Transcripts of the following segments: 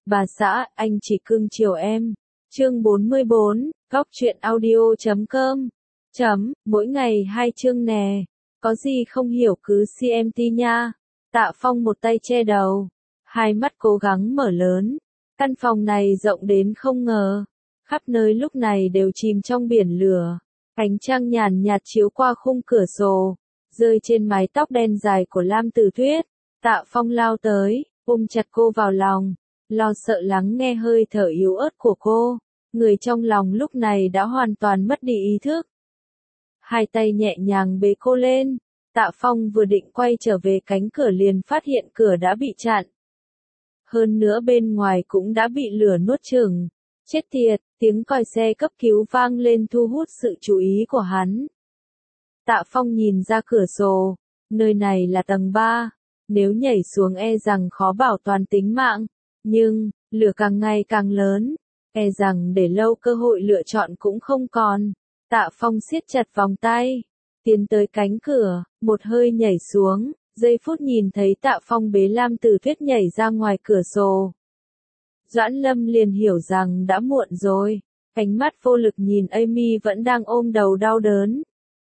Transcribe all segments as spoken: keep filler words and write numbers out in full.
Bà xã, anh chỉ cưng chiều em. Chương bốn mươi bốn, góc truyện audio chấm com. Chấm, mỗi ngày hai chương nè. Có gì không hiểu cứ xê em tê nha. Tạ Phong một tay che đầu, hai mắt cố gắng mở lớn. Căn phòng này rộng đến không ngờ. Khắp nơi lúc này đều chìm trong biển lửa. Ánh trăng nhàn nhạt chiếu qua khung cửa sổ, rơi trên mái tóc đen dài của Lam Tử Tuyết. Tạ Phong lao tới, ôm chặt cô vào lòng, lo sợ lắng nghe hơi thở yếu ớt của cô. Người trong lòng lúc này đã hoàn toàn mất đi ý thức. Hai tay nhẹ nhàng bế cô lên. Tạ Phong vừa định quay trở về cánh cửa liền phát hiện cửa đã bị chặn. Hơn nữa bên ngoài cũng đã bị lửa nuốt chửng. Chết tiệt, tiếng còi xe cấp cứu vang lên thu hút sự chú ý của hắn. Tạ Phong nhìn ra cửa sổ, nơi này là tầng ba, nếu nhảy xuống e rằng khó bảo toàn tính mạng, nhưng, lửa càng ngày càng lớn, e rằng để lâu cơ hội lựa chọn cũng không còn. Tạ Phong siết chặt vòng tay, tiến tới cánh cửa, một hơi nhảy xuống, giây phút nhìn thấy Tạ Phong bế Lam Tử Tuyết nhảy ra ngoài cửa sổ. Doãn Lâm liền hiểu rằng đã muộn rồi, ánh mắt vô lực nhìn Amy vẫn đang ôm đầu đau đớn.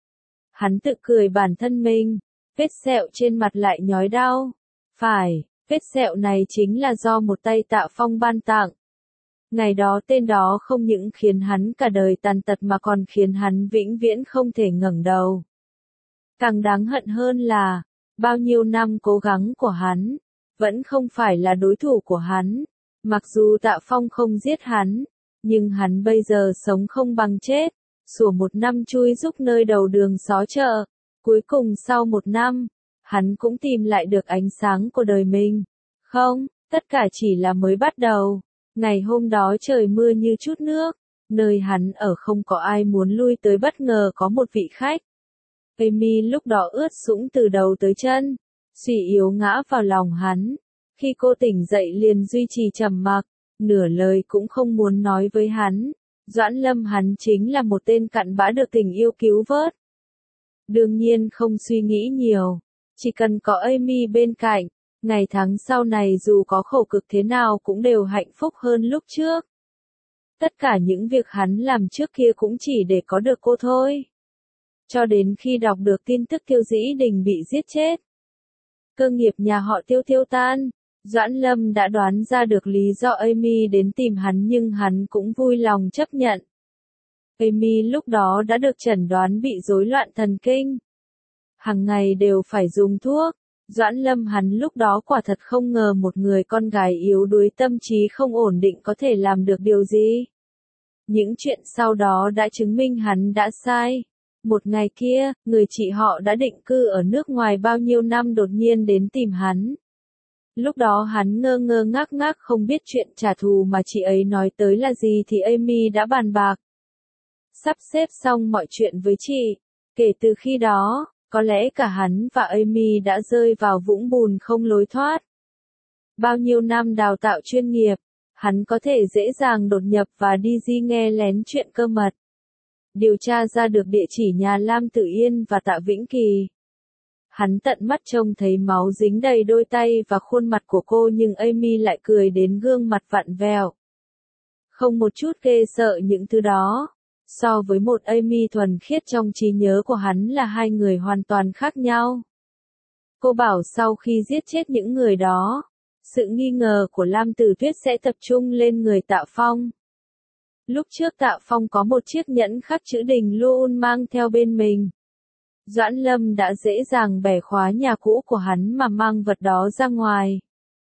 Hắn tự cười bản thân mình, vết sẹo trên mặt lại nhói đau. Phải, vết sẹo này chính là do một tay Tạ Phong ban tặng. Ngày đó tên đó không những khiến hắn cả đời tàn tật mà còn khiến hắn vĩnh viễn không thể ngẩng đầu. Càng đáng hận hơn là, bao nhiêu năm cố gắng của hắn, vẫn không phải là đối thủ của hắn. Mặc dù Tạ Phong không giết hắn, nhưng hắn bây giờ sống không bằng chết, sủa một năm chui rúc nơi đầu đường xó chợ. Cuối cùng sau một năm, hắn cũng tìm lại được ánh sáng của đời mình. Không, tất cả chỉ là mới bắt đầu. Ngày hôm đó trời mưa như chút nước, nơi hắn ở không có ai muốn lui tới, bất ngờ có một vị khách. Amy lúc đó ướt sũng từ đầu tới chân, suy yếu ngã vào lòng hắn. Khi cô tỉnh dậy liền duy trì trầm mặc, nửa lời cũng không muốn nói với hắn. Doãn Lâm hắn chính là một tên cặn bã được tình yêu cứu vớt. Đương nhiên không suy nghĩ nhiều, chỉ cần có Amy bên cạnh, ngày tháng sau này dù có khổ cực thế nào cũng đều hạnh phúc hơn lúc trước. Tất cả những việc hắn làm trước kia cũng chỉ để có được cô thôi. Cho đến khi đọc được tin tức Tiêu Dĩ Đình bị giết chết, cơ nghiệp nhà họ Tiêu tiêu tan, Doãn Lâm đã đoán ra được lý do Amy đến tìm hắn, nhưng hắn cũng vui lòng chấp nhận. Amy lúc đó đã được chẩn đoán bị rối loạn thần kinh. Hàng ngày đều phải dùng thuốc. Doãn Lâm hắn lúc đó quả thật không ngờ một người con gái yếu đuối tâm trí không ổn định có thể làm được điều gì. Những chuyện sau đó đã chứng minh hắn đã sai. Một ngày kia, người chị họ đã định cư ở nước ngoài bao nhiêu năm đột nhiên đến tìm hắn. Lúc đó hắn ngơ ngơ ngác ngác không biết chuyện trả thù mà chị ấy nói tới là gì thì Amy đã bàn bạc. Sắp xếp xong mọi chuyện với chị. Kể từ khi đó, có lẽ cả hắn và Amy đã rơi vào vũng bùn không lối thoát. Bao nhiêu năm đào tạo chuyên nghiệp, hắn có thể dễ dàng đột nhập và đi di nghe lén chuyện cơ mật. Điều tra ra được địa chỉ nhà Lam Tử Yên và Tạ Vĩnh Kỳ. Hắn tận mắt trông thấy máu dính đầy đôi tay và khuôn mặt của cô, nhưng Amy lại cười đến gương mặt vặn vẹo. Không một chút ghê sợ những thứ đó. So với một Amy thuần khiết trong trí nhớ của hắn là hai người hoàn toàn khác nhau. Cô bảo sau khi giết chết những người đó, sự nghi ngờ của Lam Tử Tuyết sẽ tập trung lên người Tạ Phong. Lúc trước Tạ Phong có một chiếc nhẫn khắc chữ Đình luôn mang theo bên mình. Doãn Lâm đã dễ dàng bẻ khóa nhà cũ của hắn mà mang vật đó ra ngoài.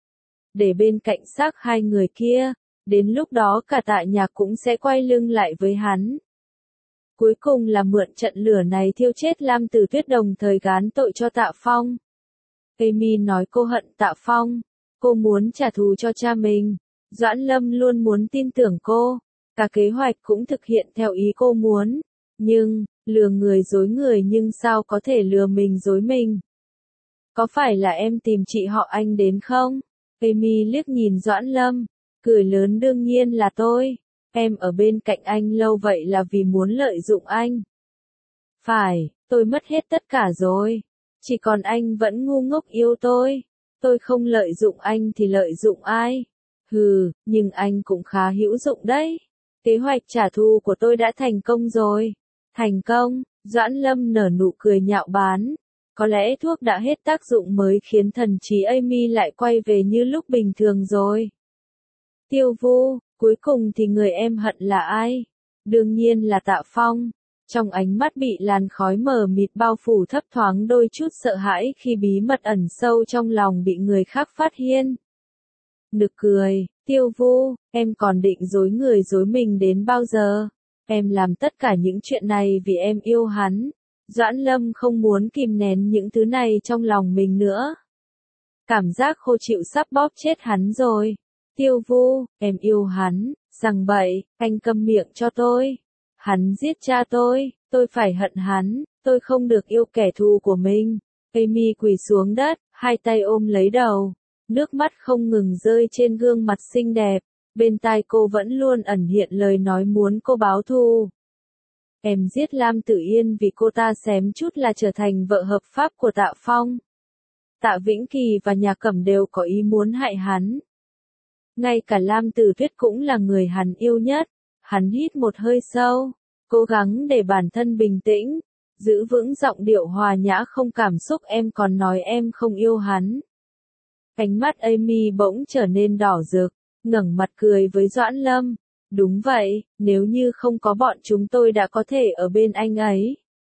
Để bên cạnh xác hai người kia, đến lúc đó cả Tạ Nhạc cũng sẽ quay lưng lại với hắn. Cuối cùng là mượn trận lửa này thiêu chết Lam Tử Tuyết, đồng thời gán tội cho Tạ Phong. Amy nói cô hận Tạ Phong, cô muốn trả thù cho cha mình. Doãn Lâm luôn muốn tin tưởng cô, cả kế hoạch cũng thực hiện theo ý cô muốn. Nhưng, lừa người dối người nhưng sao có thể lừa mình dối mình? Có phải là em tìm chị họ Anh đến không? Amy liếc nhìn Doãn Lâm, cười lớn, đương nhiên là tôi. Em ở bên cạnh anh lâu vậy là vì muốn lợi dụng anh. Phải, tôi mất hết tất cả rồi. Chỉ còn anh vẫn ngu ngốc yêu tôi. Tôi không lợi dụng anh thì lợi dụng ai? Hừ, nhưng anh cũng khá hữu dụng đấy. Kế hoạch trả thù của tôi đã thành công rồi. Thành công, Doãn Lâm nở nụ cười nhạo báng. Có lẽ thuốc đã hết tác dụng mới khiến thần trí Amy lại quay về như lúc bình thường rồi. Tiêu Vu, cuối cùng thì người em hận là ai? Đương nhiên là Tạ Phong. Trong ánh mắt bị làn khói mờ mịt bao phủ thấp thoáng đôi chút sợ hãi khi bí mật ẩn sâu trong lòng bị người khác phát hiện. Nực cười, Tiêu Vu, em còn định dối người dối mình đến bao giờ? Em làm tất cả những chuyện này vì em yêu hắn. Doãn Lâm không muốn kìm nén những thứ này trong lòng mình nữa. Cảm giác khô chịu sắp bóp chết hắn rồi. Tiêu Vu, em yêu hắn, rằng bậy, anh câm miệng cho tôi. Hắn giết cha tôi, tôi phải hận hắn, tôi không được yêu kẻ thù của mình. Amy quỳ xuống đất, hai tay ôm lấy đầu. Nước mắt không ngừng rơi trên gương mặt xinh đẹp. Bên tai cô vẫn luôn ẩn hiện lời nói muốn cô báo thù. Em giết Lam Tử Yên vì cô ta xém chút là trở thành vợ hợp pháp của Tạ Phong. Tạ Vĩnh Kỳ và Nhà Cẩm đều có ý muốn hại hắn. Ngay cả Lam Tử Tuyết cũng là người hắn yêu nhất. Hắn hít một hơi sâu, cố gắng để bản thân bình tĩnh, giữ vững giọng điệu hòa nhã không cảm xúc. Em còn nói em không yêu hắn. Ánh mắt Amy bỗng trở nên đỏ rực, ngẩng mặt cười với Doãn Lâm. Đúng vậy, nếu như không có bọn chúng tôi đã có thể ở bên anh ấy.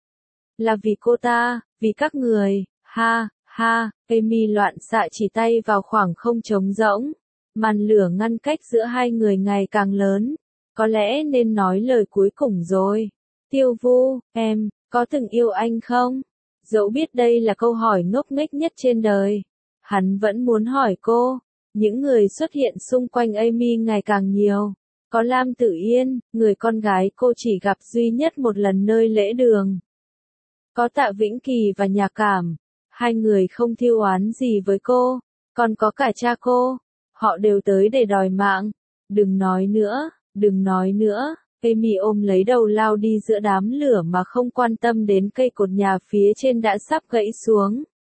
Là vì cô ta, vì các người, ha, ha, Amy loạn xạ chỉ tay vào khoảng không trống rỗng. Màn lửa ngăn cách giữa hai người ngày càng lớn. Có lẽ nên nói lời cuối cùng rồi. Tiêu Vu, em, có từng yêu anh không? Dẫu biết đây là câu hỏi ngốc nghếch nhất trên đời. Hắn vẫn muốn hỏi cô. Những người xuất hiện xung quanh Amy ngày càng nhiều. Có Lam Tử Yên, người con gái cô chỉ gặp duy nhất một lần nơi lễ đường. Có Tạ Vĩnh Kỳ và Nhà Cảm. Hai người không thiêu oán gì với cô. Còn có cả cha cô. Họ đều tới để đòi mạng. Đừng nói nữa, đừng nói nữa. Amy ôm lấy đầu lao đi giữa đám lửa mà không quan tâm đến cây cột nhà phía trên đã sắp gãy xuống.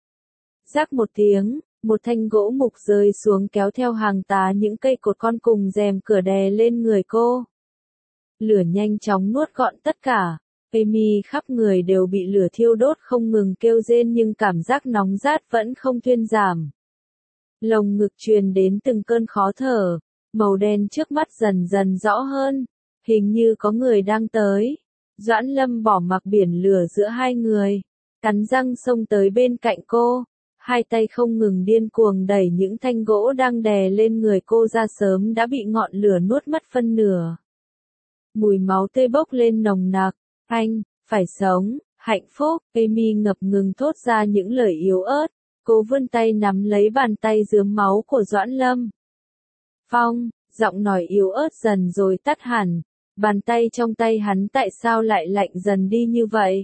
Rắc một tiếng, một thanh gỗ mục rơi xuống kéo theo hàng tá những cây cột con cùng rèm cửa đè lên người cô. Lửa nhanh chóng nuốt gọn tất cả. Amy khắp người đều bị lửa thiêu đốt không ngừng kêu rên nhưng cảm giác nóng rát vẫn không thuyên giảm. Lồng ngực truyền đến từng cơn khó thở. Màu đen trước mắt dần dần rõ hơn. Hình như có người đang tới. Doãn Lâm bỏ mặc biển lửa giữa hai người. Cắn răng xông tới bên cạnh cô. Hai tay không ngừng điên cuồng đẩy những thanh gỗ đang đè lên người cô ra, sớm đã bị ngọn lửa nuốt mất phân nửa. Mùi máu tươi bốc lên nồng nặc. Anh, phải sống, hạnh phúc. Amy ngập ngừng thốt ra những lời yếu ớt. Cô vươn tay nắm lấy bàn tay rướm máu của Doãn Lâm. Phong, giọng nói yếu ớt dần rồi tắt hẳn. Bàn tay trong tay hắn tại sao lại lạnh dần đi như vậy?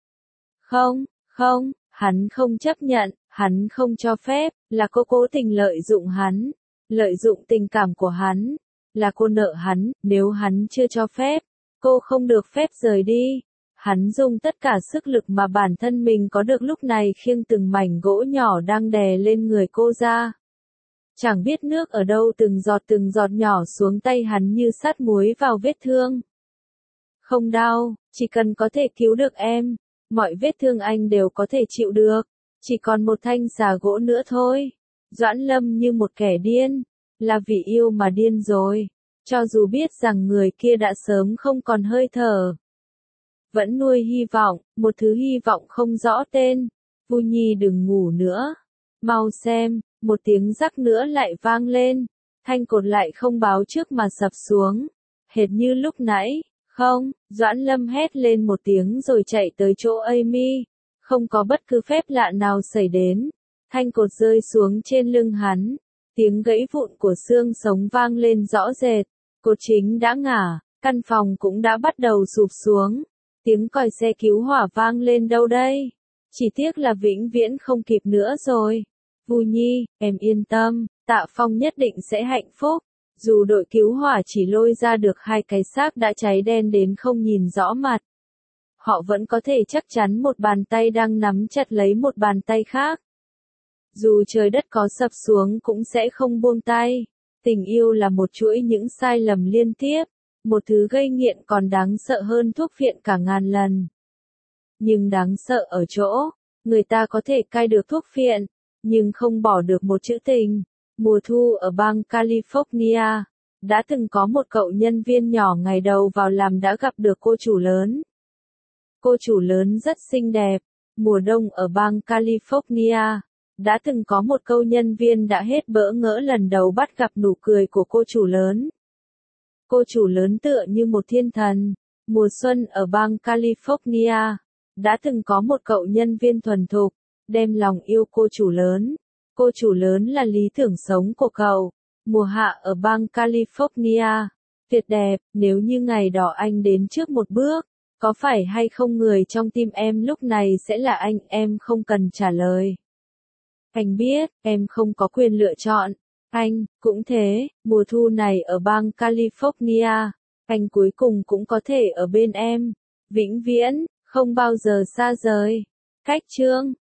Không, không, hắn không chấp nhận, hắn không cho phép, là cô cố tình lợi dụng hắn, lợi dụng tình cảm của hắn, là cô nợ hắn, nếu hắn chưa cho phép, cô không được phép rời đi. Hắn dùng tất cả sức lực mà bản thân mình có được lúc này khiêng từng mảnh gỗ nhỏ đang đè lên người cô ra. Chẳng biết nước ở đâu từng giọt từng giọt nhỏ xuống tay hắn như sát muối vào vết thương. Không đau, chỉ cần có thể cứu được em, mọi vết thương anh đều có thể chịu được. Chỉ còn một thanh xà gỗ nữa thôi. Doãn Lâm như một kẻ điên, là vì yêu mà điên rồi. Cho dù biết rằng người kia đã sớm không còn hơi thở. Vẫn nuôi hy vọng, một thứ hy vọng không rõ tên. Vu Nhi đừng ngủ nữa. Mau xem, một tiếng rắc nữa lại vang lên. Thanh cột lại không báo trước mà sập xuống. Hệt như lúc nãy, không, Doãn Lâm hét lên một tiếng rồi chạy tới chỗ Amy. Không có bất cứ phép lạ nào xảy đến. Thanh cột rơi xuống trên lưng hắn. Tiếng gãy vụn của xương sống vang lên rõ rệt. Cột chính đã ngả, căn phòng cũng đã bắt đầu sụp xuống. Tiếng còi xe cứu hỏa vang lên đâu đây? Chỉ tiếc là vĩnh viễn không kịp nữa rồi. Vu Nhi, em yên tâm, Tạ Phong nhất định sẽ hạnh phúc. Dù đội cứu hỏa chỉ lôi ra được hai cái xác đã cháy đen đến không nhìn rõ mặt. Họ vẫn có thể chắc chắn một bàn tay đang nắm chặt lấy một bàn tay khác. Dù trời đất có sập xuống cũng sẽ không buông tay. Tình yêu là một chuỗi những sai lầm liên tiếp, một thứ gây nghiện còn đáng sợ hơn thuốc phiện cả ngàn lần. Nhưng đáng sợ ở chỗ, người ta có thể cai được thuốc phiện, nhưng không bỏ được một chữ tình. Mùa thu ở bang California, đã từng có một cậu nhân viên nhỏ ngày đầu vào làm đã gặp được cô chủ lớn. Cô chủ lớn rất xinh đẹp. Mùa đông ở bang California, đã từng có một câu nhân viên đã hết bỡ ngỡ lần đầu bắt gặp nụ cười của cô chủ lớn. Cô chủ lớn tựa như một thiên thần. Mùa xuân ở bang California, đã từng có một cậu nhân viên thuần thục, đem lòng yêu cô chủ lớn. Cô chủ lớn là lý tưởng sống của cậu. Mùa hạ ở bang California, tuyệt đẹp, nếu như ngày đó anh đến trước một bước, có phải hay không người trong tim em lúc này sẽ là anh, em không cần trả lời. Anh biết, em không có quyền lựa chọn. Anh, cũng thế, mùa thu này ở bang California, anh cuối cùng cũng có thể ở bên em. Vĩnh viễn, không bao giờ xa rời. Cách chương